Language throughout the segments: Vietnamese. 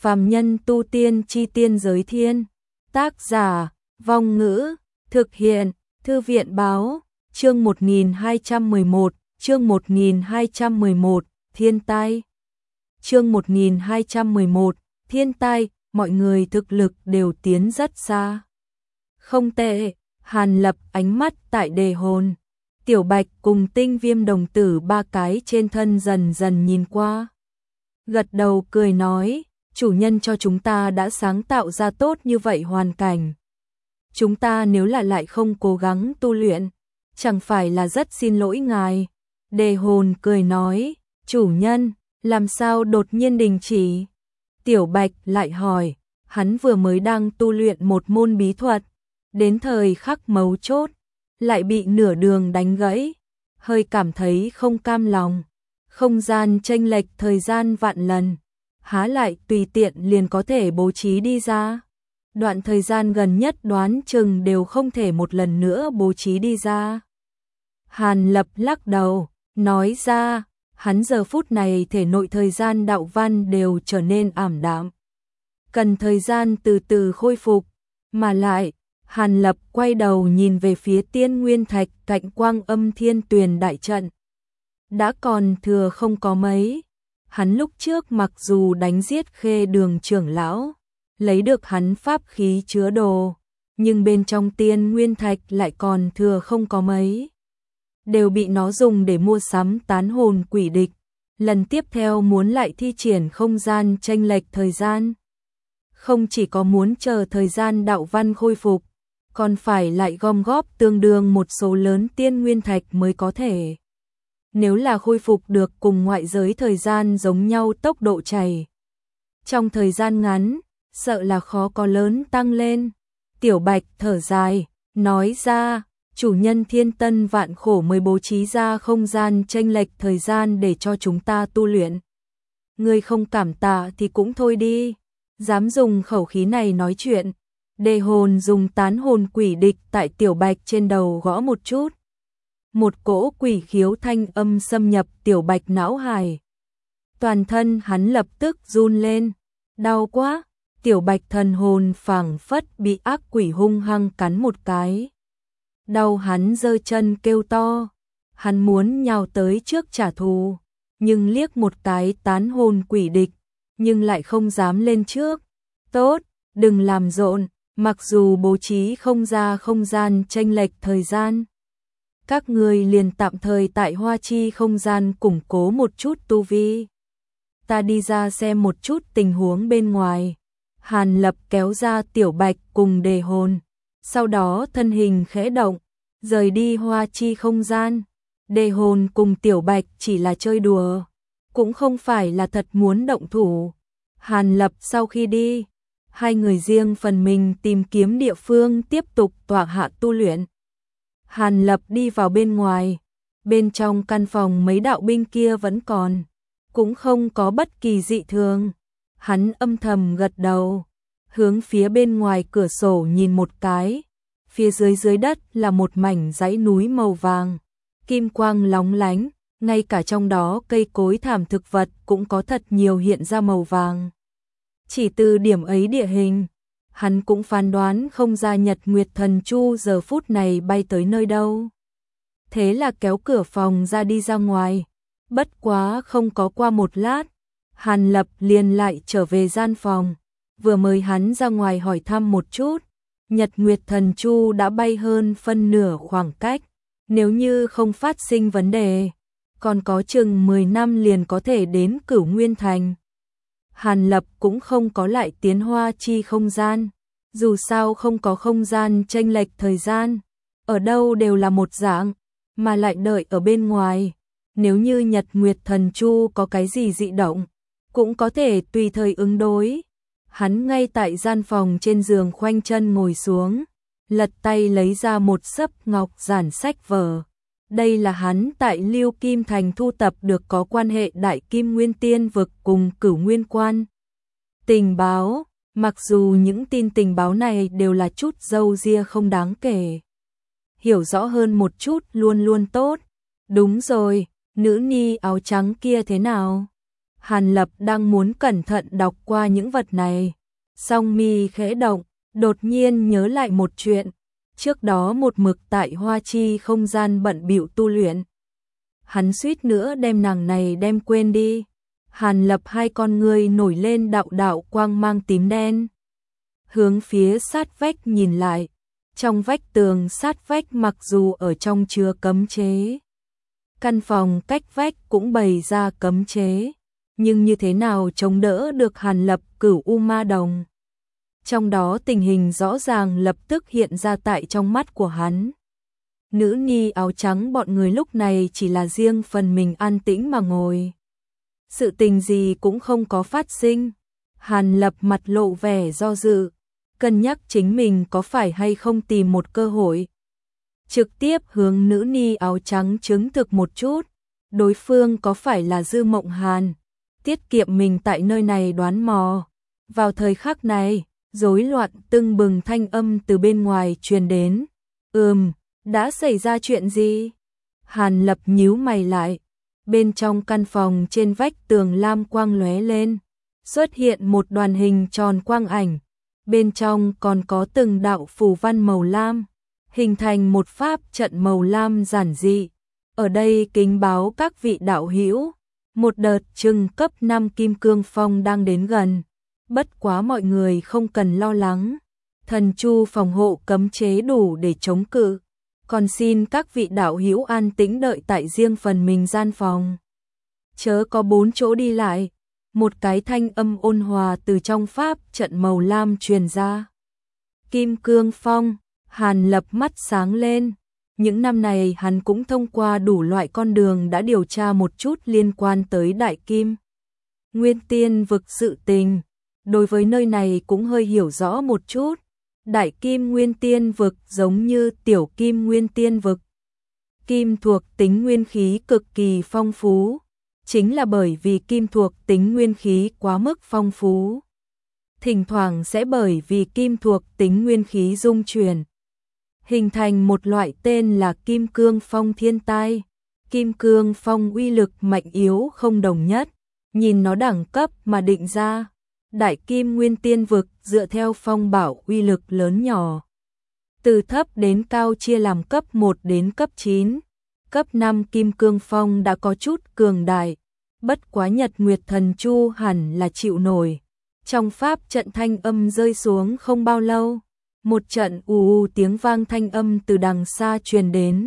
Phàm nhân tu tiên chi tiên giới thiên. Tác giả, Vong Ngữ, thực hiện, Thư viện báo, chương 1211, chương 1211, thiên tai. Chương 1211, thiên tai, mọi người thực lực đều tiến rất xa. Không tệ, Hàn Lập ánh mắt tại đề hồn. Tiểu Bạch cùng Tinh Viêm đồng tử ba cái trên thân dần dần nhìn qua. Gật đầu cười nói, chủ nhân cho chúng ta đã sáng tạo ra tốt như vậy hoàn cảnh. Chúng ta nếu là lại không cố gắng tu luyện, chẳng phải là rất xin lỗi ngài. Đề hồn cười nói, chủ nhân, làm sao đột nhiên đình chỉ? Tiểu Bạch lại hỏi, hắn vừa mới đang tu luyện một môn bí thuật, đến thời khắc mấu chốt, lại bị nửa đường đánh gãy, hơi cảm thấy không cam lòng. Không gian chênh lệch thời gian vạn lần, há lại tùy tiện liền có thể bố trí đi ra. Đoạn thời gian gần nhất đoán chừng đều không thể một lần nữa bố trí đi ra. Hàn Lập lắc đầu, nói ra, hắn giờ phút này thể nội thời gian đạo văn đều trở nên ảm đạm. Cần thời gian từ từ khôi phục, mà lại, Hàn Lập quay đầu nhìn về phía Tiên Nguyên Thạch cạnh Quang Âm Thiên Tuyền đại trận. Đã còn thừa không có mấy. Hắn lúc trước mặc dù đánh giết Khê Đường trưởng lão, lấy được hắn pháp khí chứa đồ, nhưng bên trong Tiên Nguyên Thạch lại còn thừa không có mấy. Đều bị nó dùng để mua sắm tán hồn quỷ địch. Lần tiếp theo muốn lại thi triển không gian chênh lệch thời gian. Không chỉ có muốn chờ thời gian đạo văn khôi phục, còn phải lại gom góp tương đương một số lớn Tiên Nguyên Thạch mới có thể. Nếu là khôi phục được cùng ngoại giới thời gian giống nhau tốc độ chảy, trong thời gian ngắn, sợ là khó có lớn tăng lên. Tiểu Bạch thở dài, nói ra, chủ nhân thiên tân vạn khổ mới bố trí ra không gian chênh lệch thời gian để cho chúng ta tu luyện. Ngươi không cảm tạ thì cũng thôi đi, dám dùng khẩu khí này nói chuyện. Đề hồn dùng tán hồn quỷ địch tại Tiểu Bạch trên đầu gõ một chút. Một cỗ quỷ khiếu thanh âm xâm nhập Tiểu Bạch não hải. Toàn thân hắn lập tức run lên, đau quá. Tiểu Bạch thần hồn phảng phất bị ác quỷ hung hăng cắn một cái. Đau hắn giơ chân kêu to, hắn muốn nhào tới trước trả thù, nhưng liếc một cái tán hồn quỷ địch, nhưng lại không dám lên trước. Tốt, đừng làm rộn, mặc dù bố trí không ra không gian chênh lệch thời gian. Các người liền tạm thời tại Hoa Chi không gian củng cố một chút tu vi. Ta đi ra xem một chút tình huống bên ngoài. Hàn Lập kéo ra Tiểu Bạch cùng đề hồn, sau đó thân hình khẽ động, rời đi Hoa Chi không gian. Đề hồn cùng Tiểu Bạch chỉ là chơi đùa, cũng không phải là thật muốn động thủ. Hàn Lập sau khi đi, hai người riêng phần mình tìm kiếm địa phương tiếp tục tọa hạ tu luyện. Hàn Lập đi vào bên ngoài, bên trong căn phòng mấy đạo binh kia vẫn còn, cũng không có bất kỳ dị thường. Hắn âm thầm gật đầu, hướng phía bên ngoài cửa sổ nhìn một cái, phía dưới đất là một mảnh dãy núi màu vàng, kim quang lóng lánh, ngay cả trong đó cây cối thảm thực vật cũng có thật nhiều hiện ra màu vàng. Chỉ từ điểm ấy địa hình, hắn cũng phán đoán không ra Nhật Nguyệt Thần Chu giờ phút này bay tới nơi đâu. Thế là kéo cửa phòng ra đi ra ngoài, bất quá không có qua một lát, Hàn Lập liền lại trở về gian phòng, vừa mới hắn ra ngoài hỏi thăm một chút, Nhật Nguyệt Thần Chu đã bay hơn phân nửa khoảng cách, nếu như không phát sinh vấn đề, còn có chừng 10 năm liền có thể đến Cửu Nguyên Thành. Hàn Lập cũng không có lại tiến Hoa Chi không gian, dù sao không có không gian chênh lệch thời gian, ở đâu đều là một dạng, mà lại đợi ở bên ngoài, nếu như Nhật Nguyệt Thần Chu có cái gì dị động, cũng có thể tùy thời ứng đối. Hắn ngay tại gian phòng trên giường khoanh chân ngồi xuống, lật tay lấy ra một xấp ngọc giản sách vở. Đây là hắn tại Lưu Kim Thành thu tập được có quan hệ Đại Kim Nguyên Tiên vực cùng Cửu Nguyên Quan. Tình báo, mặc dù những tin tình báo này đều là chút râu ria không đáng kể. Hiểu rõ hơn một chút luôn luôn tốt. Đúng rồi, nữ ni áo trắng kia thế nào? Hàn Lập đang muốn cẩn thận đọc qua những vật này, song mi khẽ động, đột nhiên nhớ lại một chuyện. Trước đó một mực tại Hoa Chi không gian bận bịu tu luyện. Hắn suýt nữa đem nàng này đem quên đi. Hàn Lập hai con ngươi nổi lên đạo đạo quang mang tím đen. Hướng phía sát vách nhìn lại. Trong vách tường sát vách mặc dù ở trong chứa cấm chế. Căn phòng cách vách cũng bày ra cấm chế. Nhưng như thế nào chống đỡ được Hàn Lập Cửu U Ma Đồng. Trong đó tình hình rõ ràng lập tức hiện ra tại trong mắt của hắn. Nữ ni áo trắng bọn người lúc này chỉ là riêng phần mình an tĩnh mà ngồi. Sự tình gì cũng không có phát sinh. Hàn Lập mặt lộ vẻ do dự, cân nhắc chính mình có phải hay không tìm một cơ hội. Trực tiếp hướng nữ ni áo trắng chứng thực một chút, đối phương có phải là Dư Mộng Hàn, tiết kiệm mình tại nơi này đoán mò. Vào thời khắc này, rối loạn tưng bừng thanh âm từ bên ngoài truyền đến. Đã xảy ra chuyện gì? Hàn Lập nhíu mày lại. Bên trong căn phòng trên vách tường lam quang lóe lên, xuất hiện một đoàn hình tròn quang ảnh. Bên trong còn có từng đạo phù văn màu lam, hình thành một pháp trận màu lam giản dị. Ở đây kính báo các vị đạo hữu, một đợt trừng cấp 5 kim cương phong đang đến gần. Bất quá mọi người không cần lo lắng, thần chu phòng hộ cấm chế đủ để chống cự. Còn xin các vị đạo hữu an tĩnh đợi tại riêng phần mình gian phòng. Chớ có 4 chỗ đi lại. Một cái thanh âm ôn hòa từ trong pháp trận màu lam truyền ra. Kim cương phong, Hàn Lập mắt sáng lên. Những năm này hắn cũng thông qua đủ loại con đường đã điều tra một chút liên quan tới Đại Kim Nguyên Tiên vực sự tình. Đối với nơi này cũng hơi hiểu rõ một chút. Đại Kim Nguyên Tiên vực giống như Tiểu Kim Nguyên Tiên vực. Kim thuộc tính nguyên khí cực kỳ phong phú. Chính là bởi vì kim thuộc tính nguyên khí quá mức phong phú. Thỉnh thoảng sẽ bởi vì kim thuộc tính nguyên khí dung chuyển. Hình thành một loại tên là Kim Cương Phong thiên tai. Kim Cương Phong uy lực mạnh yếu không đồng nhất. Nhìn nó đẳng cấp mà định ra. Đại Kim Nguyên Tiên vực dựa theo phong bảo uy lực lớn nhỏ. Từ thấp đến cao chia làm cấp 1 đến cấp 9. Cấp 5 Kim Cương Phong đã có chút cường đại. Bất quá Nhật Nguyệt Thần Chu hẳn là chịu nổi. Trong pháp trận thanh âm rơi xuống không bao lâu. Một trận ù tiếng vang thanh âm từ đằng xa truyền đến.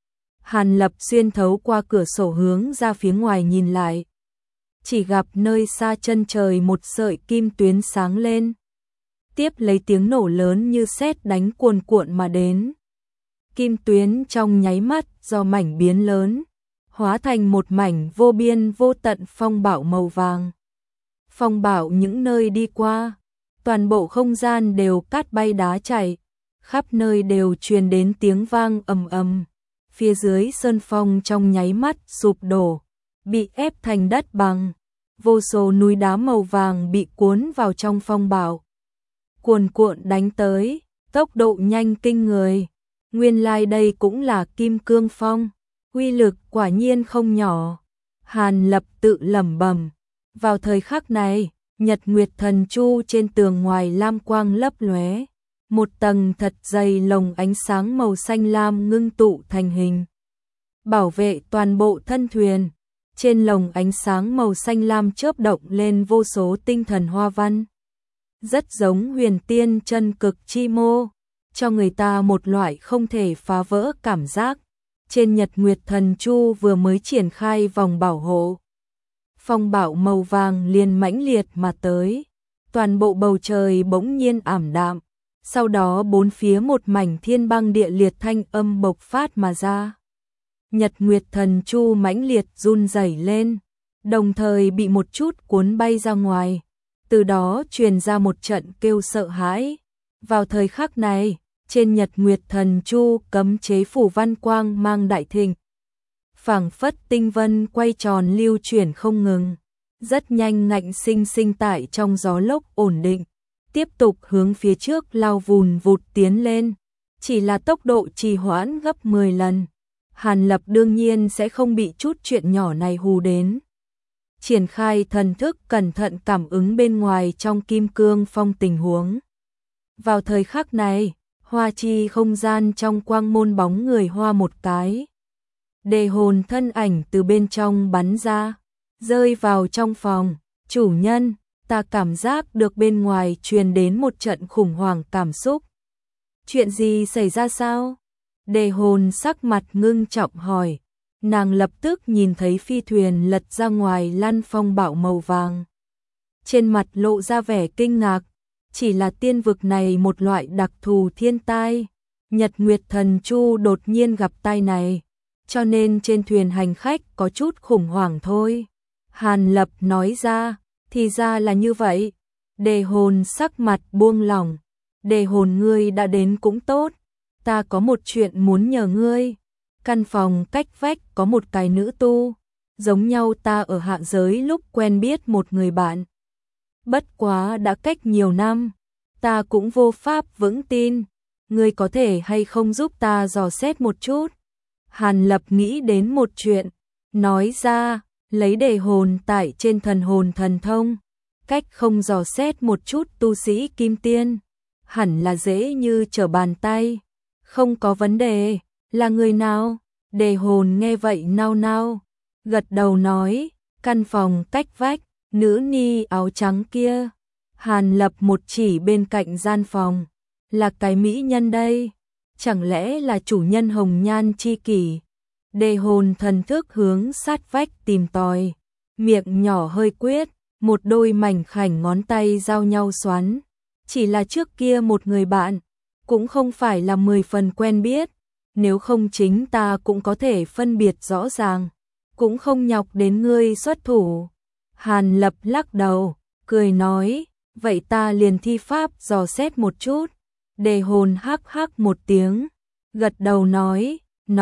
Hàn Lập xuyên thấu qua cửa sổ hướng ra phía ngoài nhìn lại. Chỉ gặp nơi xa chân trời một sợi kim tuyến sáng lên. Tiếp lấy tiếng nổ lớn như sét đánh cuồn cuộn mà đến. Kim tuyến trong nháy mắt do mảnh biến lớn, hóa thành một mảnh vô biên vô tận phong bạo màu vàng. Phong bạo những nơi đi qua, toàn bộ không gian đều cát bay đá chảy, khắp nơi đều truyền đến tiếng vang ầm ầm. Phía dưới sơn phong trong nháy mắt sụp đổ, bị ép thành đất bằng. Vô số núi đá màu vàng bị cuốn vào trong phong bạo. Cuồn cuộn đánh tới, tốc độ nhanh kinh người. Nguyên lai đây cũng là Kim Cương Phong, uy lực quả nhiên không nhỏ. Hàn Lập tự lẩm bẩm. Vào thời khắc này, Nhật Nguyệt Thần Chu trên tường ngoài lam quang lấp lóe, một tầng thật dày lồng ánh sáng màu xanh lam ngưng tụ thành hình, bảo vệ toàn bộ thân thuyền. Trên lồng ánh sáng màu xanh lam chớp động lên vô số tinh thần hoa văn, rất giống huyền tiên chân cực chi mô, cho người ta một loại không thể phá vỡ cảm giác. Trên Nhật Nguyệt Thần Chu vừa mới triển khai vòng bảo hộ, phong bạo màu vàng liền mãnh liệt mà tới, toàn bộ bầu trời bỗng nhiên ảm đạm, sau đó bốn phía một mảnh thiên băng địa liệt thanh âm bộc phát mà ra. Nhật Nguyệt Thần Chu mãnh liệt run rẩy lên, đồng thời bị một chút cuốn bay ra ngoài, từ đó truyền ra một trận kêu sợ hãi. Vào thời khắc này, trên Nhật Nguyệt Thần Chu cấm chế phủ văn quang mang đại thịnh, phảng phất tinh vân quay tròn lưu chuyển không ngừng, rất nhanh ngạnh sinh sinh tại trong gió lốc ổn định, tiếp tục hướng phía trước lao vùn vụt tiến lên, chỉ là tốc độ trì hoãn gấp 10 lần. Hàn Lập đương nhiên sẽ không bị chút chuyện nhỏ này hù đến. triển khai thần thức cẩn thận cảm ứng bên ngoài trong kim cương phong tình huống. Vào thời khắc này, hoa chi không gian trong quang môn bóng người hoa một cái. Đề hồn thân ảnh từ bên trong bắn ra, rơi vào trong phòng. Chủ nhân, ta cảm giác được bên ngoài truyền đến một trận khủng hoảng cảm xúc. Chuyện gì xảy ra sao? Đề hồn sắc mặt ngưng trọng hỏi. Nàng lập tức nhìn thấy phi thuyền lật ra ngoài lăn phong bạo màu vàng. Trên mặt lộ ra vẻ kinh ngạc, chỉ là tiên vực này một loại đặc thù thiên tai. Nhật Nguyệt Thần Chu đột nhiên gặp tai này, cho nên trên thuyền hành khách có chút khủng hoảng thôi. Hàn Lập nói ra, thì ra là như vậy. Đề hồn sắc mặt buông lỏng. Đề hồn ngươi đã đến cũng tốt, ta có một chuyện muốn nhờ ngươi. Căn phòng cách vách có một cái nữ tu, giống nhau ta ở hạ giới lúc quen biết một người bạn. Bất quá đã cách nhiều năm, ta cũng vô pháp vững tin, ngươi có thể hay không giúp ta dò xét một chút. Hàn Lập nghĩ đến một chuyện, nói ra, lấy đề hồn tại trên thần hồn thần thông, cách không dò xét một chút tu sĩ kim tiên, hẳn là dễ như trở bàn tay, không có vấn đề. Là người nào? Đề hồn nghe vậy nao nao, gật đầu nói, căn phòng cách vách, nữ ni áo trắng kia. Hàn Lập một chỉ bên cạnh gian phòng, là cái mỹ nhân đây, chẳng lẽ là chủ nhân hồng nhan chi kỷ? Đề hồn thần thức hướng sát vách tìm tòi, miệng nhỏ hơi quyết, một đôi mảnh khảnh ngón tay giao nhau xoắn. Chỉ là trước kia một người bạn, cũng không phải là 10 phần quen biết, nếu không chính ta cũng có thể phân biệt rõ ràng, cũng không nhọc đến ngươi xuất thủ. Hàn Lập lắc đầu, cười nói, vậy ta liền thi pháp dò xét một chút. Đề hồn hắc hắc một tiếng, gật đầu nói,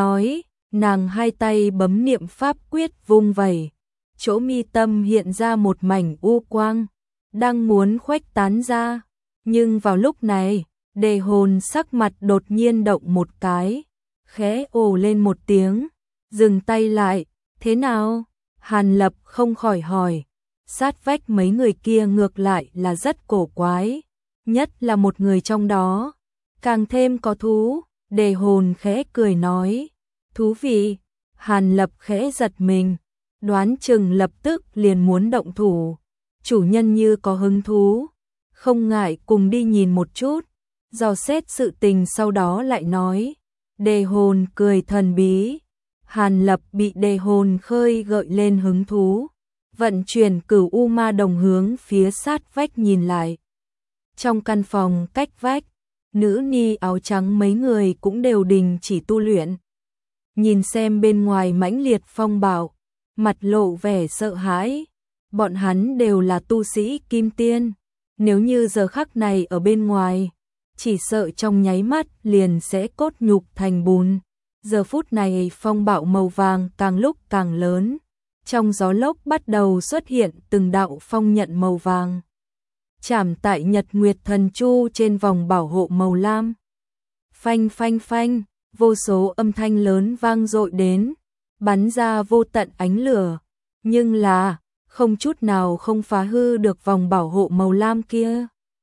nàng hai tay bấm niệm pháp quyết vung vẩy, chỗ mi tâm hiện ra một mảnh u quang, đang muốn khuếch tán ra, nhưng vào lúc này, đề hồn sắc mặt đột nhiên động một cái, khẽ ồ lên một tiếng, dừng tay lại, thế nào? Hàn Lập không khỏi hỏi, sát vách mấy người kia ngược lại là rất cổ quái, nhất là một người trong đó, càng thêm có thú. Đề hồn khẽ cười nói, thú vị. Hàn Lập khẽ giật mình, đoán chừng lập tức liền muốn động thủ. Chủ nhân như có hứng thú, không ngại cùng đi nhìn một chút, dò xét sự tình sau đó lại nói. Đề hồn cười thần bí. Hàn Lập bị đề hồn khơi gợi lên hứng thú, vận chuyển Cửu U Ma Đồng hướng phía sát vách nhìn lại. Trong căn phòng cách vách, nữ ni áo trắng mấy người cũng đều đình chỉ tu luyện. Nhìn xem bên ngoài mãnh liệt phong bạo, mặt lộ vẻ sợ hãi. Bọn hắn đều là tu sĩ kim tiên, nếu như giờ khắc này ở bên ngoài, chỉ sợ trong nháy mắt liền sẽ cốt nhục thành bùn. Giờ phút này phong bạo màu vàng càng lúc càng lớn, trong gió lốc bắt đầu xuất hiện từng đạo phong nhận màu vàng, chạm tại Nhật Nguyệt Thần Chu trên vòng bảo hộ màu lam. Phanh phanh phanh, vô số âm thanh lớn vang dội đến, bắn ra vô tận ánh lửa, nhưng là không chút nào không phá hư được vòng bảo hộ màu lam kia.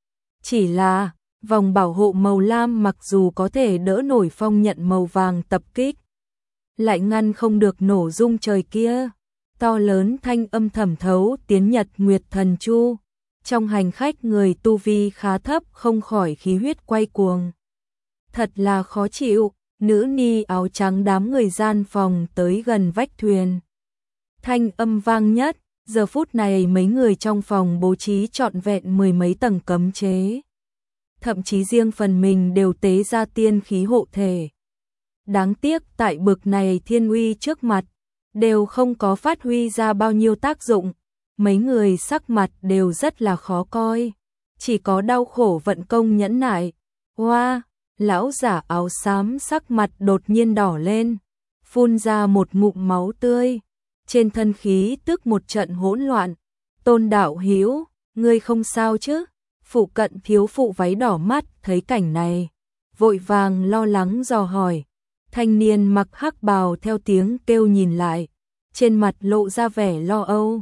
Chỉ là vòng bảo hộ màu lam mặc dù có thể đỡ nổi phong nhận màu vàng tập kích, lại ngăn không được nổ rung trời kia. To lớn thanh âm thẩm thấu tiến Nhật Nguyệt Thần Chu, trong hành khách người tu vi khá thấp không khỏi khí huyết quay cuồng. Thật là khó chịu. Nữ ni áo trắng đám người gian phòng tới gần vách thuyền, thanh âm vang nhất. Giờ phút này mấy người trong phòng bố trí trọn vẹn 10 mấy tầng cấm chế, thậm chí riêng phần mình đều tế ra tiên khí hộ thể. Đáng tiếc tại bực này thiên uy trước mặt, đều không có phát huy ra bao nhiêu tác dụng. Mấy người sắc mặt đều rất là khó coi, chỉ có đau khổ vận công nhẫn nại. Hoa, lão giả áo xám sắc mặt đột nhiên đỏ lên, phun ra một ngụm máu tươi, trên thân khí tức một trận hỗn loạn. Tôn đạo hữu, ngươi không sao chứ? Phụ cận thiếu phụ váy đỏ mắt thấy cảnh này, vội vàng lo lắng dò hỏi. Thanh niên mặc hắc bào theo tiếng kêu nhìn lại, trên mặt lộ ra vẻ lo âu.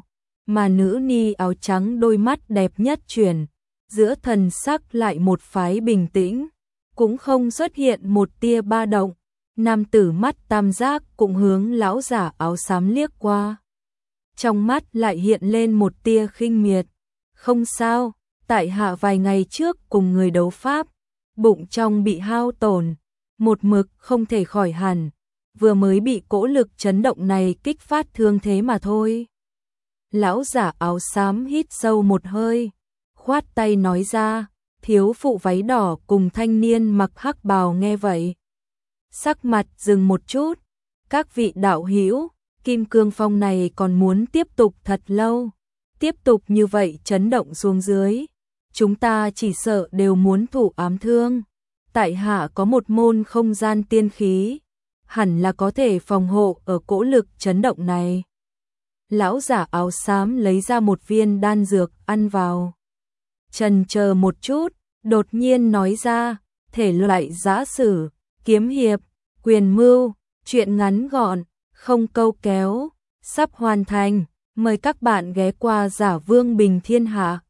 mà nữ ni áo trắng đôi mắt đẹp nhất chuyển, giữa thần sắc lại một phái bình tĩnh, cũng không xuất hiện một tia ba động. Nam tử mắt tam giác cũng hướng lão giả áo xám liếc qua. Trong mắt lại hiện lên một tia khinh miệt. Không sao, tại hạ vài ngày trước cùng người đấu pháp, bụng trong bị hao tổn, một mực không thể khỏi hẳn, vừa mới bị cỗ lực chấn động này kích phát thương thế mà thôi. Lão giả áo xám hít sâu một hơi, khoát tay nói ra. Thiếu phụ váy đỏ cùng thanh niên mặc hắc bào nghe vậy, sắc mặt dừng một chút. Các vị đạo hữu, Kim Cương Phong này còn muốn tiếp tục thật lâu, tiếp tục như vậy chấn động xuống dưới, chúng ta chỉ sợ đều muốn thụ ám thương. Tại hạ có một môn không gian tiên khí, hẳn là có thể phòng hộ ở cỗ lực chấn động này. Lão giả áo xám lấy ra một viên đan dược ăn vào. Chần chờ một chút, đột nhiên nói ra, thể loại giã sử, kiếm hiệp, quyền mưu, chuyện ngắn gọn, không câu kéo, sắp hoàn thành, mời các bạn ghé qua Giả Vương Bình Thiên Hạ.